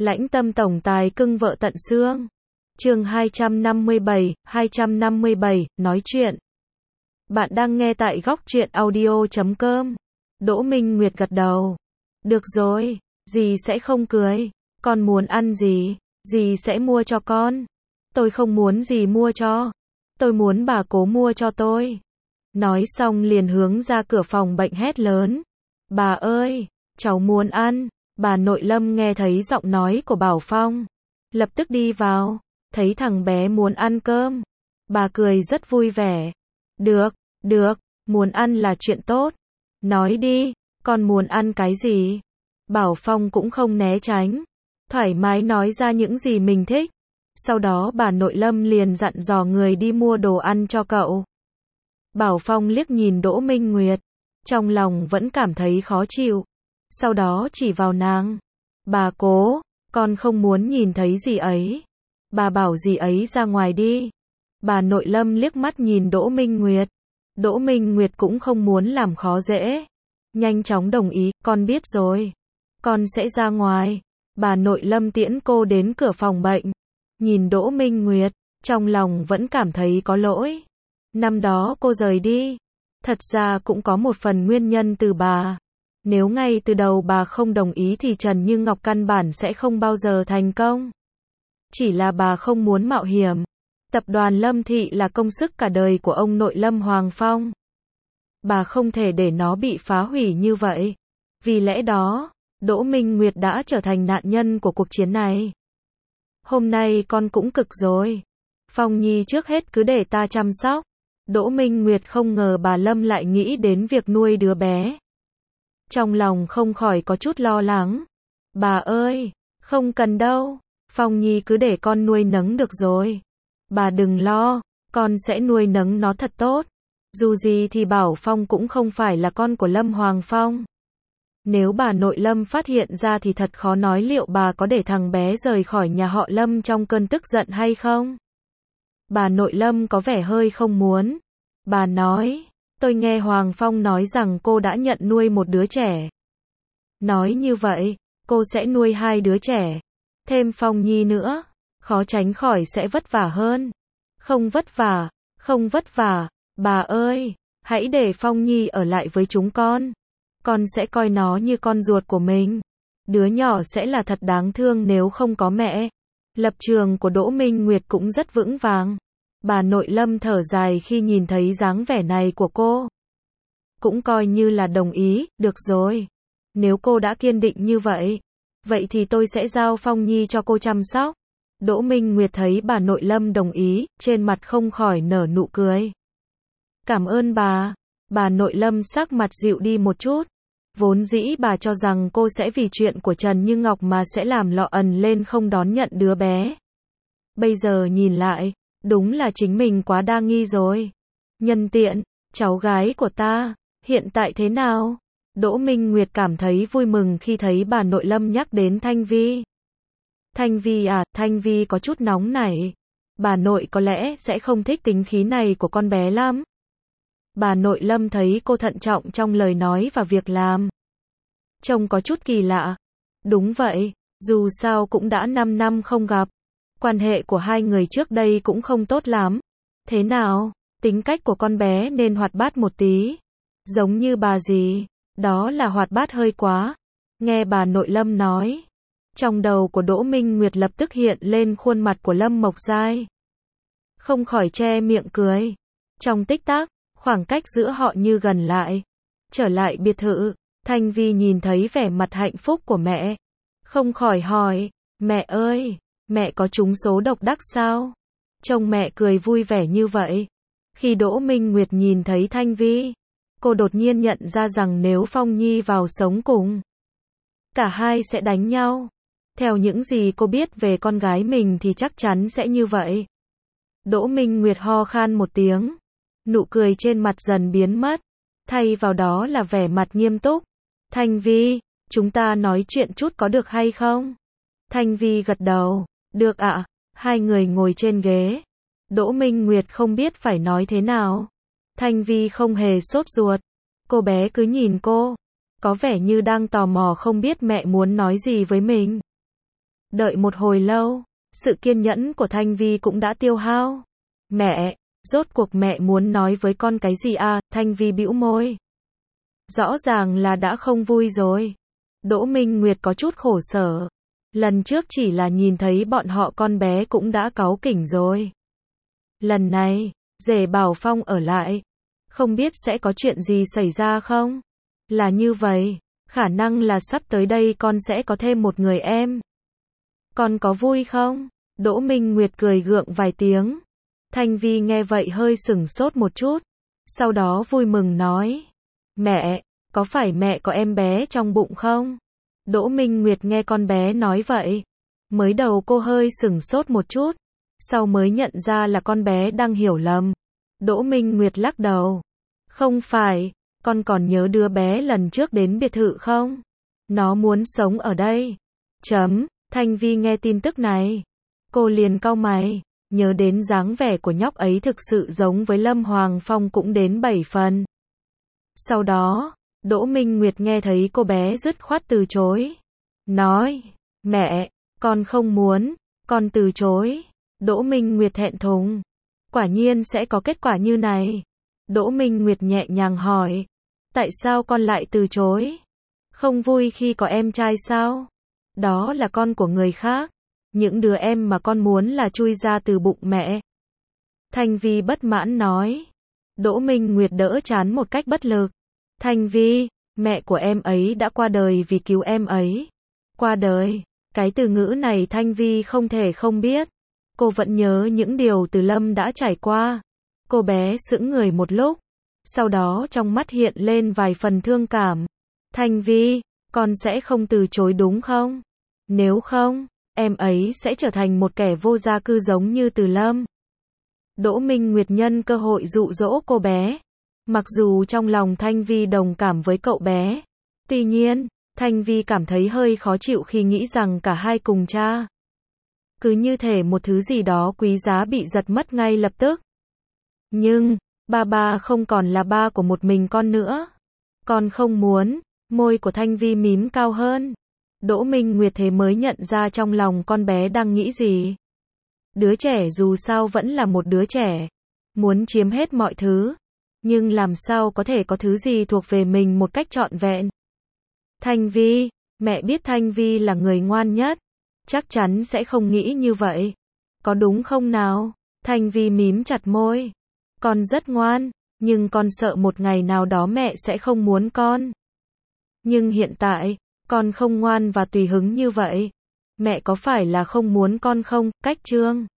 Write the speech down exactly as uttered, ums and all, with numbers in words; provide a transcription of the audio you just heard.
Lãnh tâm tổng tài cưng vợ tận xương. Chương hai trăm năm mươi bảy, hai trăm năm mươi bảy, nói chuyện. Bạn đang nghe tại góc truyện audio chấm com. Đỗ Minh Nguyệt gật đầu. Được rồi, dì sẽ không cưới. Con muốn ăn gì, dì sẽ mua cho con. Tôi không muốn dì mua cho. Tôi muốn bà cố mua cho tôi. Nói xong liền hướng ra cửa phòng bệnh hét lớn. Bà ơi, cháu muốn ăn. Bà nội Lâm nghe thấy giọng nói của Bảo Phong. Lập tức đi vào. Thấy thằng bé muốn ăn cơm. Bà cười rất vui vẻ. Được, được, muốn ăn là chuyện tốt. Nói đi, con muốn ăn cái gì? Bảo Phong cũng không né tránh. Thoải mái nói ra những gì mình thích. Sau đó bà nội Lâm liền dặn dò người đi mua đồ ăn cho cậu. Bảo Phong liếc nhìn Đỗ Minh Nguyệt. Trong lòng vẫn cảm thấy khó chịu. Sau đó chỉ vào nàng. Bà cố, con không muốn nhìn thấy gì ấy. Bà bảo gì ấy ra ngoài đi. Bà nội Lâm liếc mắt nhìn Đỗ Minh Nguyệt. Đỗ Minh Nguyệt cũng không muốn làm khó dễ. Nhanh chóng đồng ý, con biết rồi. Con sẽ ra ngoài. Bà nội Lâm tiễn cô đến cửa phòng bệnh. Nhìn Đỗ Minh Nguyệt, trong lòng vẫn cảm thấy có lỗi. Năm đó cô rời đi. Thật ra cũng có một phần nguyên nhân từ bà. Nếu ngay từ đầu bà không đồng ý thì Trần Như Ngọc căn bản sẽ không bao giờ thành công. Chỉ là bà không muốn mạo hiểm. Tập đoàn Lâm Thị là công sức cả đời của ông nội Lâm Hoàng Phong. Bà không thể để nó bị phá hủy như vậy. Vì lẽ đó, Đỗ Minh Nguyệt đã trở thành nạn nhân của cuộc chiến này. Hôm nay con cũng cực rồi. Phong Nhi trước hết cứ để ta chăm sóc. Đỗ Minh Nguyệt không ngờ bà Lâm lại nghĩ đến việc nuôi đứa bé. Trong lòng không khỏi có chút lo lắng. Bà ơi, không cần đâu. Phong Nhi cứ để con nuôi nấng được rồi. Bà đừng lo, con sẽ nuôi nấng nó thật tốt. Dù gì thì Bảo Phong cũng không phải là con của Lâm Hoàng Phong. Nếu bà nội Lâm phát hiện ra thì thật khó nói liệu bà có để thằng bé rời khỏi nhà họ Lâm trong cơn tức giận hay không. Bà nội Lâm có vẻ hơi không muốn. Bà nói, tôi nghe Hoàng Phong nói rằng cô đã nhận nuôi một đứa trẻ. Nói như vậy, cô sẽ nuôi hai đứa trẻ. Thêm Phong Nhi nữa, khó tránh khỏi sẽ vất vả hơn. Không vất vả, không vất vả, bà ơi, hãy để Phong Nhi ở lại với chúng con. Con sẽ coi nó như con ruột của mình. Đứa nhỏ sẽ là thật đáng thương nếu không có mẹ. Lập trường của Đỗ Minh Nguyệt cũng rất vững vàng. Bà nội Lâm thở dài khi nhìn thấy dáng vẻ này của cô. Cũng coi như là đồng ý, được rồi. Nếu cô đã kiên định như vậy, vậy thì tôi sẽ giao Phong Nhi cho cô chăm sóc. Đỗ Minh Nguyệt thấy bà nội Lâm đồng ý, trên mặt không khỏi nở nụ cười. Cảm ơn bà. Bà nội Lâm sắc mặt dịu đi một chút. Vốn dĩ bà cho rằng cô sẽ vì chuyện của Trần Như Ngọc mà sẽ làm lọ ẩn lên không đón nhận đứa bé. Bây giờ nhìn lại, đúng là chính mình quá đa nghi rồi. Nhân tiện, cháu gái của ta, hiện tại thế nào? Đỗ Minh Nguyệt cảm thấy vui mừng khi thấy bà nội Lâm nhắc đến Thanh Vi. Thanh Vi à, Thanh Vi có chút nóng nảy. Bà nội có lẽ sẽ không thích tính khí này của con bé lắm. Bà nội Lâm thấy cô thận trọng trong lời nói và việc làm. Trông có chút kỳ lạ. Đúng vậy, dù sao cũng đã năm năm không gặp. Quan hệ của hai người trước đây cũng không tốt lắm. Thế nào, tính cách của con bé nên hoạt bát một tí. Giống như bà gì, đó là hoạt bát hơi quá. Nghe bà nội Lâm nói. Trong đầu của Đỗ Minh Nguyệt lập tức hiện lên khuôn mặt của Lâm Mộc Giai. Không khỏi che miệng cười. Trong tích tắc, khoảng cách giữa họ như gần lại. Trở lại biệt thự, Thanh Vi nhìn thấy vẻ mặt hạnh phúc của mẹ. Không khỏi hỏi, mẹ ơi, mẹ có trúng số độc đắc sao? Trông mẹ cười vui vẻ như vậy. Khi Đỗ Minh Nguyệt nhìn thấy Thanh Vi, cô đột nhiên nhận ra rằng nếu Phong Nhi vào sống cùng, cả hai sẽ đánh nhau. Theo những gì cô biết về con gái mình thì chắc chắn sẽ như vậy. Đỗ Minh Nguyệt ho khan một tiếng. Nụ cười trên mặt dần biến mất. Thay vào đó là vẻ mặt nghiêm túc. Thanh Vi, chúng ta nói chuyện chút có được hay không? Thanh Vi gật đầu. Được ạ. Hai người ngồi trên ghế. Đỗ Minh Nguyệt không biết phải nói thế nào. Thanh Vi không hề sốt ruột. Cô bé cứ nhìn cô. Có vẻ như đang tò mò không biết mẹ muốn nói gì với mình. Đợi một hồi lâu, sự kiên nhẫn của Thanh Vi cũng đã tiêu hao. Mẹ, rốt cuộc mẹ muốn nói với con cái gì à? Thanh Vi bĩu môi. Rõ ràng là đã không vui rồi. Đỗ Minh Nguyệt có chút khổ sở. Lần trước chỉ là nhìn thấy bọn họ con bé cũng đã cáu kỉnh rồi. Lần này, rể bảo Phong ở lại. Không biết sẽ có chuyện gì xảy ra không? Là như vậy, khả năng là sắp tới đây con sẽ có thêm một người em. Con có vui không? Đỗ Minh Nguyệt cười gượng vài tiếng. Thanh Vi nghe vậy hơi sửng sốt một chút. Sau đó vui mừng nói. Mẹ, có phải mẹ có em bé trong bụng không? Đỗ Minh Nguyệt nghe con bé nói vậy. Mới đầu cô hơi sửng sốt một chút. Sau mới nhận ra là con bé đang hiểu lầm. Đỗ Minh Nguyệt lắc đầu. Không phải, con còn nhớ đứa bé lần trước đến biệt thự không? Nó muốn sống ở đây. Chấm, Thanh Vi nghe tin tức này. Cô liền cau mày, nhớ đến dáng vẻ của nhóc ấy thực sự giống với Lâm Hoàng Phong cũng đến bảy phần. Sau đó, Đỗ Minh Nguyệt nghe thấy cô bé dứt khoát từ chối. Nói, mẹ, con không muốn, con từ chối. Đỗ Minh Nguyệt thẹn thùng. Quả nhiên sẽ có kết quả như này. Đỗ Minh Nguyệt nhẹ nhàng hỏi. Tại sao con lại từ chối? Không vui khi có em trai sao? Đó là con của người khác. Những đứa em mà con muốn là chui ra từ bụng mẹ. Thanh Vi bất mãn nói. Đỗ Minh Nguyệt đỡ chán một cách bất lực. Thanh Vi, mẹ của em ấy đã qua đời vì cứu em ấy. Qua đời, cái từ ngữ này Thanh Vi không thể không biết. Cô vẫn nhớ những điều Từ Lâm đã trải qua. Cô bé sững người một lúc. Sau đó trong mắt hiện lên vài phần thương cảm. Thanh Vi, con sẽ không từ chối đúng không? Nếu không, em ấy sẽ trở thành một kẻ vô gia cư giống như Từ Lâm. Đỗ Minh Nguyệt nhân cơ hội dụ dỗ cô bé. Mặc dù trong lòng Thanh Vi đồng cảm với cậu bé. Tuy nhiên, Thanh Vi cảm thấy hơi khó chịu khi nghĩ rằng cả hai cùng cha. Cứ như thể một thứ gì đó quý giá bị giật mất ngay lập tức. Nhưng, ba ba không còn là ba của một mình con nữa. Con không muốn, môi của Thanh Vi mím cao hơn. Đỗ Minh Nguyệt thế mới nhận ra trong lòng con bé đang nghĩ gì. Đứa trẻ dù sao vẫn là một đứa trẻ. Muốn chiếm hết mọi thứ. Nhưng làm sao có thể có thứ gì thuộc về mình một cách trọn vẹn. Thanh Vi, mẹ biết Thanh Vi là người ngoan nhất. Chắc chắn sẽ không nghĩ như vậy. Có đúng không nào? Thanh Vi mím chặt môi. Con rất ngoan, nhưng con sợ một ngày nào đó mẹ sẽ không muốn con. Nhưng hiện tại, con không ngoan và tùy hứng như vậy. Mẹ có phải là không muốn con không? Cách Trương.